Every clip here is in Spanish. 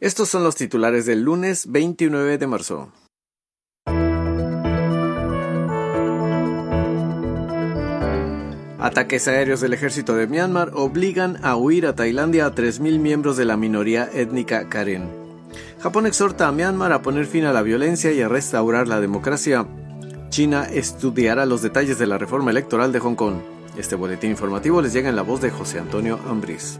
Estos son los titulares del lunes 29 de marzo. Ataques aéreos del ejército de Myanmar obligan a huir a Tailandia a 3.000 miembros de la minoría étnica Karen. Japón exhorta a Myanmar a poner fin a la violencia y a restaurar la democracia. China estudiará los detalles de la reforma electoral de Hong Kong. Este boletín informativo les llega en la voz de José Antonio Ambriz.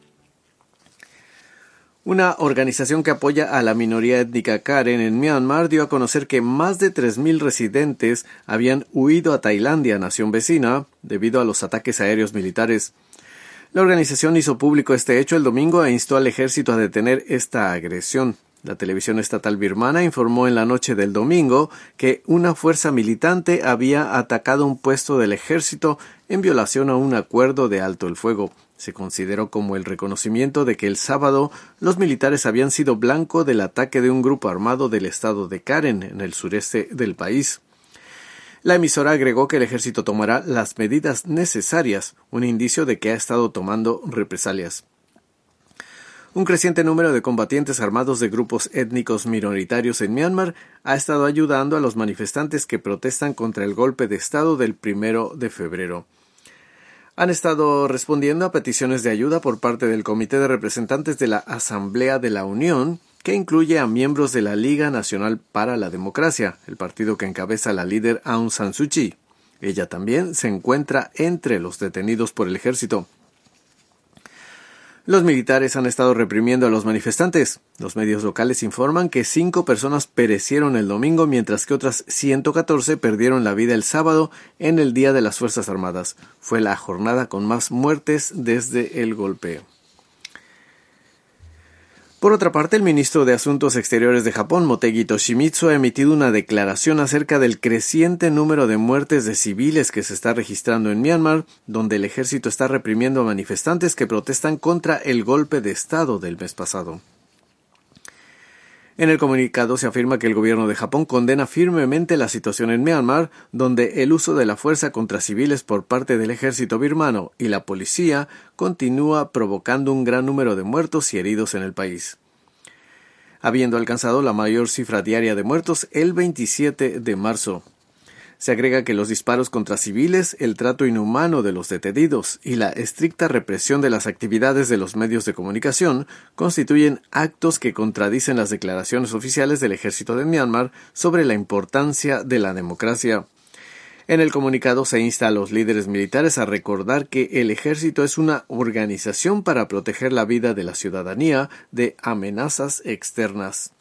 Una organización que apoya a la minoría étnica Karen en Myanmar dio a conocer que más de 3.000 residentes habían huido a Tailandia, nación vecina, debido a los ataques aéreos militares. La organización hizo público este hecho el domingo e instó al ejército a detener esta agresión. La televisión estatal birmana informó en la noche del domingo que una fuerza militante había atacado un puesto del ejército en violación a un acuerdo de alto el fuego. Se consideró como el reconocimiento de que el sábado los militares habían sido blanco del ataque de un grupo armado del estado de Karen, en el sureste del país. La emisora agregó que el ejército tomará las medidas necesarias, un indicio de que ha estado tomando represalias. Un creciente número de combatientes armados de grupos étnicos minoritarios en Myanmar ha estado ayudando a los manifestantes que protestan contra el golpe de Estado del 1 de febrero. Han estado respondiendo a peticiones de ayuda por parte del Comité de Representantes de la Asamblea de la Unión, que incluye a miembros de la Liga Nacional para la Democracia, el partido que encabeza la líder Aung San Suu Kyi. Ella también se encuentra entre los detenidos por el ejército. Los militares han estado reprimiendo a los manifestantes. Los medios locales informan que 5 personas perecieron el domingo, mientras que otras 114 perdieron la vida el sábado en el Día de las Fuerzas Armadas. Fue la jornada con más muertes desde el golpe. Por otra parte, el ministro de Asuntos Exteriores de Japón, Motegi Toshimitsu, ha emitido una declaración acerca del creciente número de muertes de civiles que se está registrando en Myanmar, donde el ejército está reprimiendo a manifestantes que protestan contra el golpe de Estado del mes pasado. En el comunicado se afirma que el gobierno de Japón condena firmemente la situación en Myanmar, donde el uso de la fuerza contra civiles por parte del ejército birmano y la policía continúa provocando un gran número de muertos y heridos en el país, habiendo alcanzado la mayor cifra diaria de muertos el 27 de marzo. Se agrega que los disparos contra civiles, el trato inhumano de los detenidos y la estricta represión de las actividades de los medios de comunicación constituyen actos que contradicen las declaraciones oficiales del ejército de Myanmar sobre la importancia de la democracia. En el comunicado se insta a los líderes militares a recordar que el ejército es una organización para proteger la vida de la ciudadanía de amenazas externas.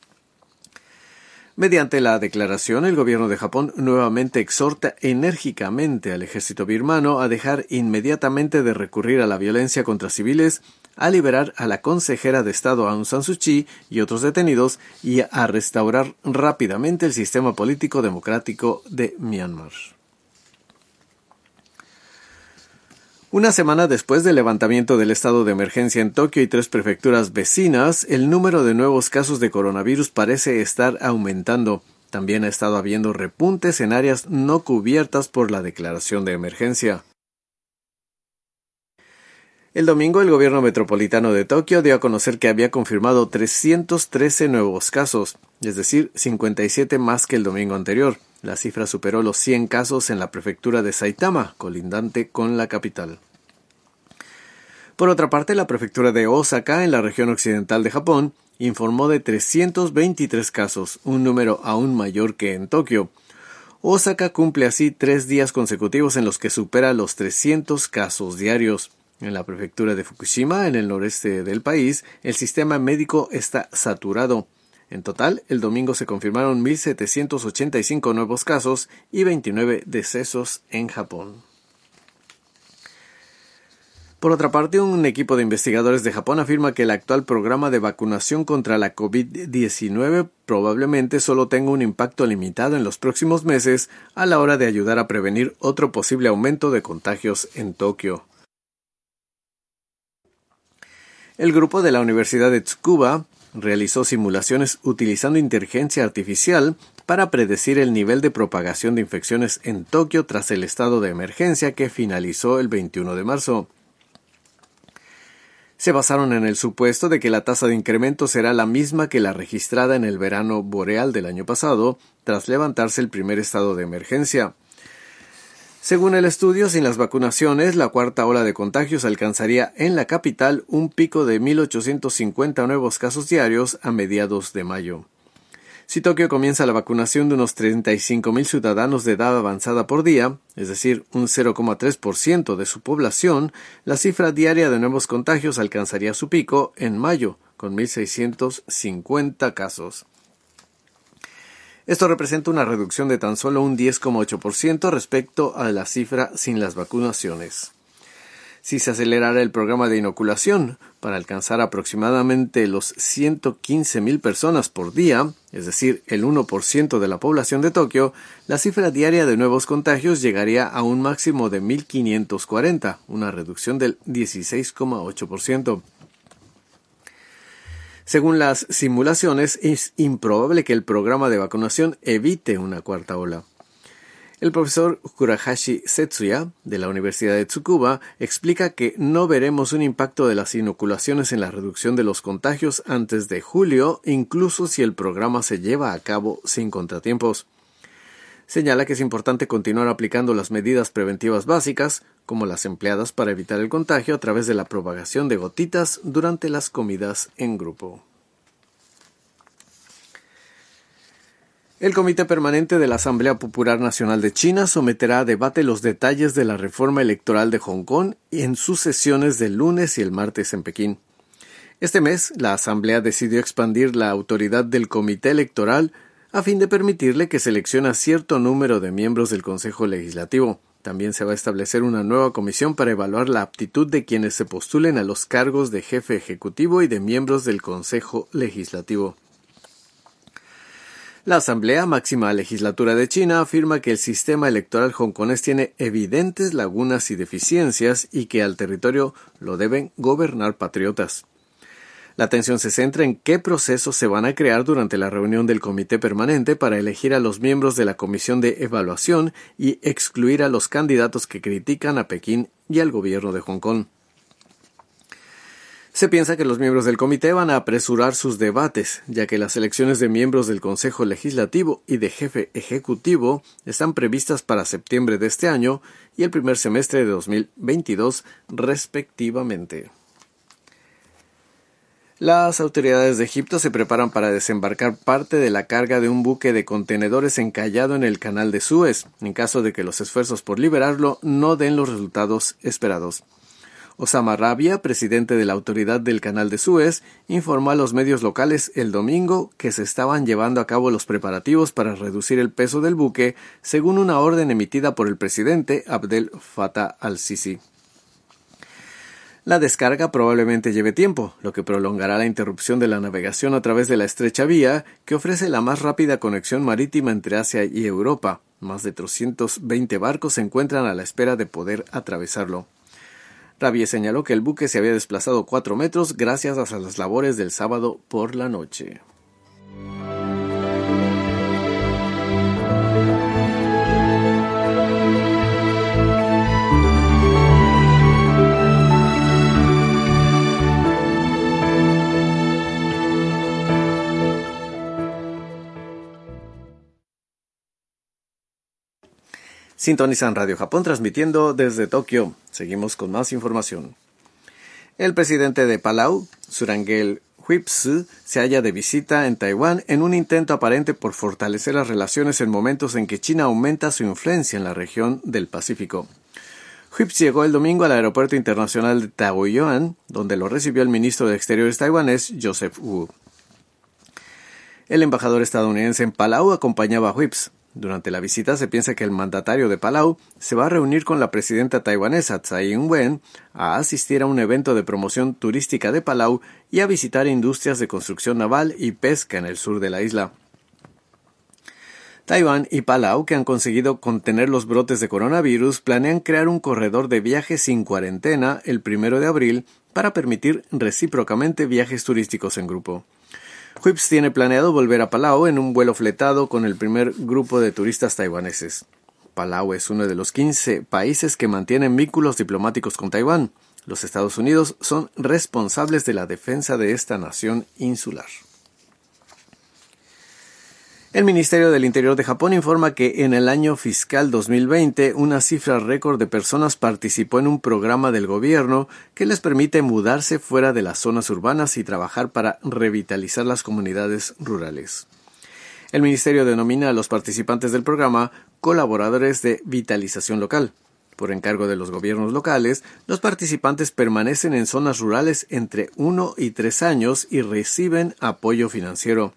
Mediante la declaración, el gobierno de Japón nuevamente exhorta enérgicamente al ejército birmano a dejar inmediatamente de recurrir a la violencia contra civiles, a liberar a la consejera de Estado Aung San Suu Kyi y otros detenidos y a restaurar rápidamente el sistema político democrático de Myanmar. Una semana después del levantamiento del estado de emergencia en Tokio y 3 prefecturas vecinas, el número de nuevos casos de coronavirus parece estar aumentando. También ha estado habiendo repuntes en áreas no cubiertas por la declaración de emergencia. El domingo, el gobierno metropolitano de Tokio dio a conocer que había confirmado 313 nuevos casos, es decir, 57 más que el domingo anterior. La cifra superó los 100 casos en la prefectura de Saitama, colindante con la capital. Por otra parte, la prefectura de Osaka, en la región occidental de Japón, informó de 323 casos, un número aún mayor que en Tokio. Osaka cumple así 3 días consecutivos en los que supera los 300 casos diarios. En la prefectura de Fukushima, en el noreste del país, el sistema médico está saturado. En total, el domingo se confirmaron 1.785 nuevos casos y 29 decesos en Japón. Por otra parte, un equipo de investigadores de Japón afirma que el actual programa de vacunación contra la COVID-19 probablemente solo tenga un impacto limitado en los próximos meses a la hora de ayudar a prevenir otro posible aumento de contagios en Tokio. El grupo de la Universidad de Tsukuba realizó simulaciones utilizando inteligencia artificial para predecir el nivel de propagación de infecciones en Tokio tras el estado de emergencia que finalizó el 21 de marzo. Se basaron en el supuesto de que la tasa de incremento será la misma que la registrada en el verano boreal del año pasado, tras levantarse el primer estado de emergencia. Según el estudio, sin las vacunaciones, la cuarta ola de contagios alcanzaría en la capital un pico de 1.850 nuevos casos diarios a mediados de mayo. Si Tokio comienza la vacunación de unos 35.000 ciudadanos de edad avanzada por día, es decir, un 0,3% de su población, la cifra diaria de nuevos contagios alcanzaría su pico en mayo, con 1.650 casos. Esto representa una reducción de tan solo un 10,8% respecto a la cifra sin las vacunaciones. Si se acelerara el programa de inoculación para alcanzar aproximadamente los 115.000 personas por día, es decir, el 1% de la población de Tokio, la cifra diaria de nuevos contagios llegaría a un máximo de 1.540, una reducción del 16,8%. Según las simulaciones, es improbable que el programa de vacunación evite una cuarta ola. El profesor Kurahashi Setsuya, de la Universidad de Tsukuba, explica que no veremos un impacto de las inoculaciones en la reducción de los contagios antes de julio, incluso si el programa se lleva a cabo sin contratiempos. Señala que es importante continuar aplicando las medidas preventivas básicas, como las empleadas para evitar el contagio a través de la propagación de gotitas durante las comidas en grupo. El Comité Permanente de la Asamblea Popular Nacional de China someterá a debate los detalles de la reforma electoral de Hong Kong en sus sesiones del lunes y el martes en Pekín. Este mes, la Asamblea decidió expandir la autoridad del Comité Electoral a fin de permitirle que seleccione a cierto número de miembros del Consejo Legislativo. También se va a establecer una nueva comisión para evaluar la aptitud de quienes se postulen a los cargos de jefe ejecutivo y de miembros del Consejo Legislativo. La Asamblea Máxima Legislatura de China afirma que el sistema electoral hongkonés tiene evidentes lagunas y deficiencias y que al territorio lo deben gobernar patriotas. La atención se centra en qué procesos se van a crear durante la reunión del Comité Permanente para elegir a los miembros de la Comisión de Evaluación y excluir a los candidatos que critican a Pekín y al gobierno de Hong Kong. Se piensa que los miembros del comité van a apresurar sus debates, ya que las elecciones de miembros del Consejo Legislativo y de jefe ejecutivo están previstas para septiembre de este año y el primer semestre de 2022, respectivamente. Las autoridades de Egipto se preparan para desembarcar parte de la carga de un buque de contenedores encallado en el canal de Suez, en caso de que los esfuerzos por liberarlo no den los resultados esperados. Osama Rabia, presidente de la Autoridad del Canal de Suez, informó a los medios locales el domingo que se estaban llevando a cabo los preparativos para reducir el peso del buque, según una orden emitida por el presidente Abdel Fattah al-Sisi. La descarga probablemente lleve tiempo, lo que prolongará la interrupción de la navegación a través de la estrecha vía, que ofrece la más rápida conexión marítima entre Asia y Europa. Más de 320 barcos se encuentran a la espera de poder atravesarlo. Rabie señaló que el buque se había desplazado 4 metros gracias a las labores del sábado por la noche. Sintonizan Radio Japón transmitiendo desde Tokio. Seguimos con más información. El presidente de Palau, Surangel Huipsi, se halla de visita en Taiwán en un intento aparente por fortalecer las relaciones en momentos en que China aumenta su influencia en la región del Pacífico. Huipsi llegó el domingo al aeropuerto internacional de Taoyuan, donde lo recibió el ministro de Exteriores taiwanés, Joseph Wu. El embajador estadounidense en Palau acompañaba a Huipsi. Durante la visita se piensa que el mandatario de Palau se va a reunir con la presidenta taiwanesa Tsai Ing-wen a asistir a un evento de promoción turística de Palau y a visitar industrias de construcción naval y pesca en el sur de la isla. Taiwán y Palau, que han conseguido contener los brotes de coronavirus, planean crear un corredor de viajes sin cuarentena el 1 de abril para permitir recíprocamente viajes turísticos en grupo. Huipsi tiene planeado volver a Palau en un vuelo fletado con el primer grupo de turistas taiwaneses. Palau es uno de los 15 países que mantienen vínculos diplomáticos con Taiwán. Los Estados Unidos son responsables de la defensa de esta nación insular. El Ministerio del Interior de Japón informa que en el año fiscal 2020 una cifra récord de personas participó en un programa del gobierno que les permite mudarse fuera de las zonas urbanas y trabajar para revitalizar las comunidades rurales. El ministerio denomina a los participantes del programa colaboradores de vitalización local. Por encargo de los gobiernos locales, los participantes permanecen en zonas rurales entre 1 y 3 años y reciben apoyo financiero.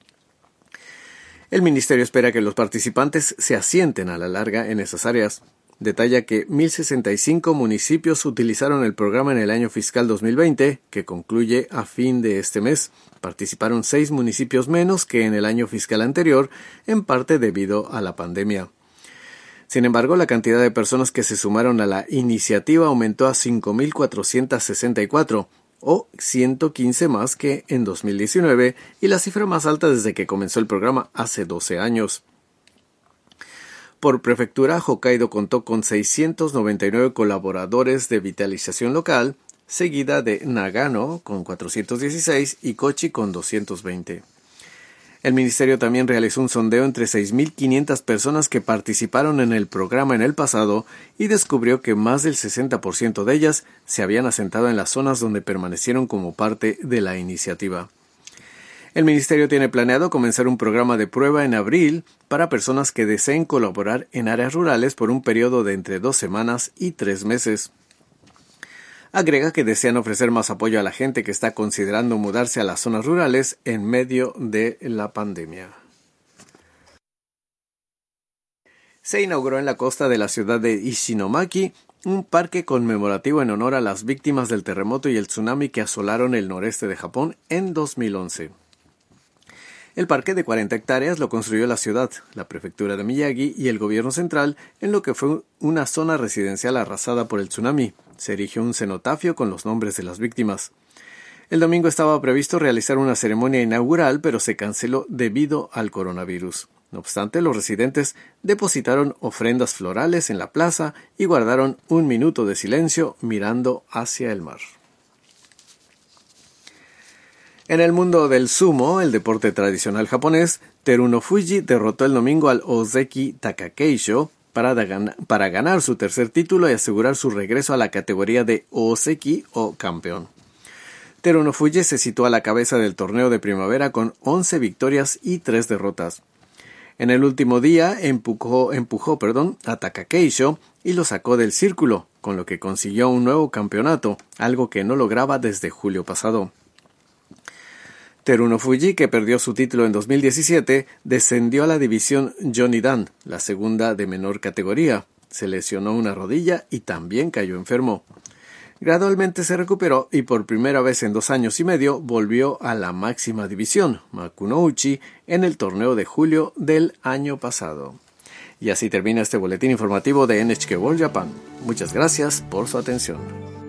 El ministerio espera que los participantes se asienten a la larga en esas áreas. Detalla que 1.065 municipios utilizaron el programa en el año fiscal 2020, que concluye a fin de este mes. Participaron 6 municipios menos que en el año fiscal anterior, en parte debido a la pandemia. Sin embargo, la cantidad de personas que se sumaron a la iniciativa aumentó a 5.464, o 115 más que en 2019, y la cifra más alta desde que comenzó el programa hace 12 años. Por prefectura, Hokkaido contó con 699 colaboradores de vitalización local, seguida de Nagano con 416 y Kochi con 220. El ministerio también realizó un sondeo entre 6.500 personas que participaron en el programa en el pasado y descubrió que más del 60% de ellas se habían asentado en las zonas donde permanecieron como parte de la iniciativa. El ministerio tiene planeado comenzar un programa de prueba en abril para personas que deseen colaborar en áreas rurales por un periodo de entre 2 semanas y 3 meses. Agrega que desean ofrecer más apoyo a la gente que está considerando mudarse a las zonas rurales en medio de la pandemia. Se inauguró en la costa de la ciudad de Ishinomaki un parque conmemorativo en honor a las víctimas del terremoto y el tsunami que asolaron el noreste de Japón en 2011. El parque de 40 hectáreas lo construyó la ciudad, la prefectura de Miyagi y el gobierno central en lo que fue una zona residencial arrasada por el tsunami. Se erigió un cenotafio con los nombres de las víctimas. El domingo estaba previsto realizar una ceremonia inaugural, pero se canceló debido al coronavirus. No obstante, los residentes depositaron ofrendas florales en la plaza y guardaron un minuto de silencio mirando hacia el mar. En el mundo del sumo, el deporte tradicional japonés, Terunofuji derrotó el domingo al Ozeki Takakeisho para ganar su tercer título y asegurar su regreso a la categoría de Ozeki o campeón. Terunofuji se situó a la cabeza del torneo de primavera con 11 victorias y 3 derrotas. En el último día empujó a Takakeisho y lo sacó del círculo, con lo que consiguió un nuevo campeonato, algo que no lograba desde julio pasado. Terunofuji, que perdió su título en 2017, descendió a la división Jonidan, la segunda de menor categoría. Se lesionó una rodilla y también cayó enfermo. Gradualmente se recuperó y por primera vez en 2 años y medio volvió a la máxima división, Makunouchi, en el torneo de julio del año pasado. Y así termina este boletín informativo de NHK World Japan. Muchas gracias por su atención.